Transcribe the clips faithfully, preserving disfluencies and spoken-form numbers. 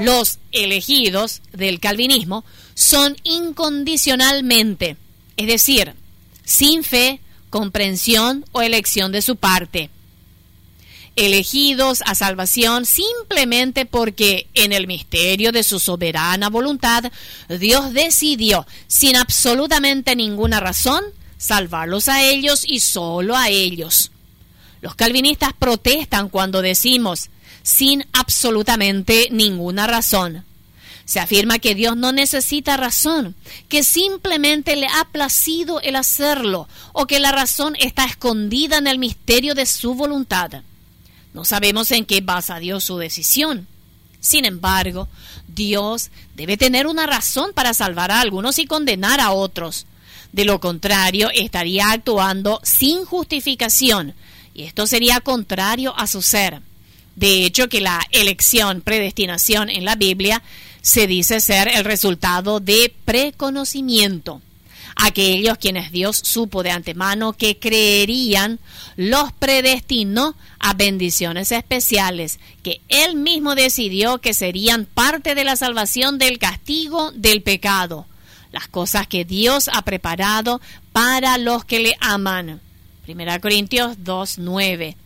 Los elegidos del calvinismo son incondicionalmente, es decir, sin fe, comprensión o elección de su parte. Elegidos a salvación simplemente porque en el misterio de su soberana voluntad Dios decidió, sin absolutamente ninguna razón, salvarlos a ellos y solo a ellos. Los calvinistas protestan cuando decimos sin absolutamente ninguna razón. Se afirma que Dios no necesita razón, que simplemente le ha placido el hacerlo o que la razón está escondida en el misterio de su voluntad. No sabemos en qué basa Dios su decisión. Sin embargo, Dios debe tener una razón para salvar a algunos y condenar a otros. De lo contrario, estaría actuando sin justificación, y esto sería contrario a su ser. De hecho, que la elección, predestinación en la Biblia se dice ser el resultado de preconocimiento. Aquellos quienes Dios supo de antemano que creerían, los predestinó a bendiciones especiales que Él mismo decidió que serían parte de la salvación del castigo del pecado. Las cosas que Dios ha preparado para los que le aman. Primera Corintios dos, nueve.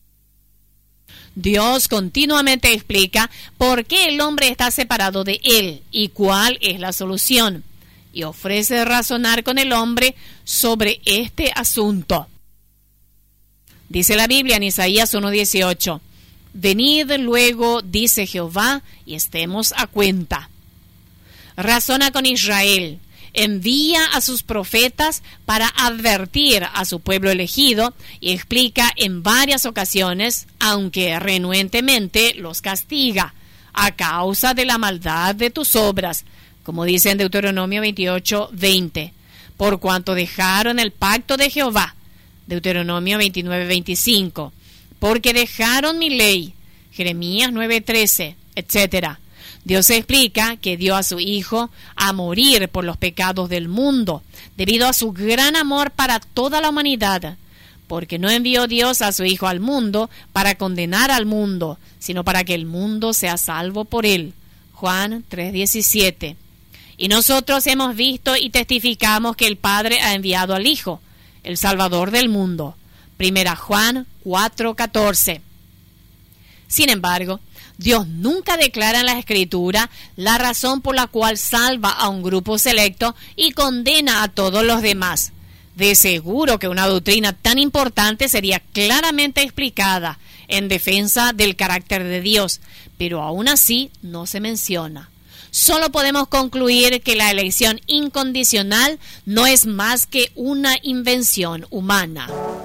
Dios continuamente explica por qué el hombre está separado de Él y cuál es la solución, y ofrece razonar con el hombre sobre este asunto. Dice la Biblia en Isaías uno dieciocho, venid luego, dice Jehová, y estemos a cuenta. Razona con Israel, envía a sus profetas para advertir a su pueblo elegido y explica en varias ocasiones, aunque renuentemente los castiga, a causa de la maldad de tus obras, como dice en Deuteronomio veintiocho, veinte, por cuanto dejaron el pacto de Jehová, Deuteronomio veintinueve, veinticinco, porque dejaron mi ley, Jeremías nueve, trece, etcétera. Dios explica que dio a su Hijo a morir por los pecados del mundo, debido a su gran amor para toda la humanidad, porque no envió Dios a su Hijo al mundo para condenar al mundo, sino para que el mundo sea salvo por él. Juan tres, diecisiete. Y nosotros hemos visto y testificamos que el Padre ha enviado al Hijo, el Salvador del mundo. Primera Juan cuatro, catorce. Sin embargo, Dios nunca declara en la Escritura la razón por la cual salva a un grupo selecto y condena a todos los demás. De seguro que una doctrina tan importante sería claramente explicada en defensa del carácter de Dios, pero aún así no se menciona. Solo podemos concluir que la elección incondicional no es más que una invención humana.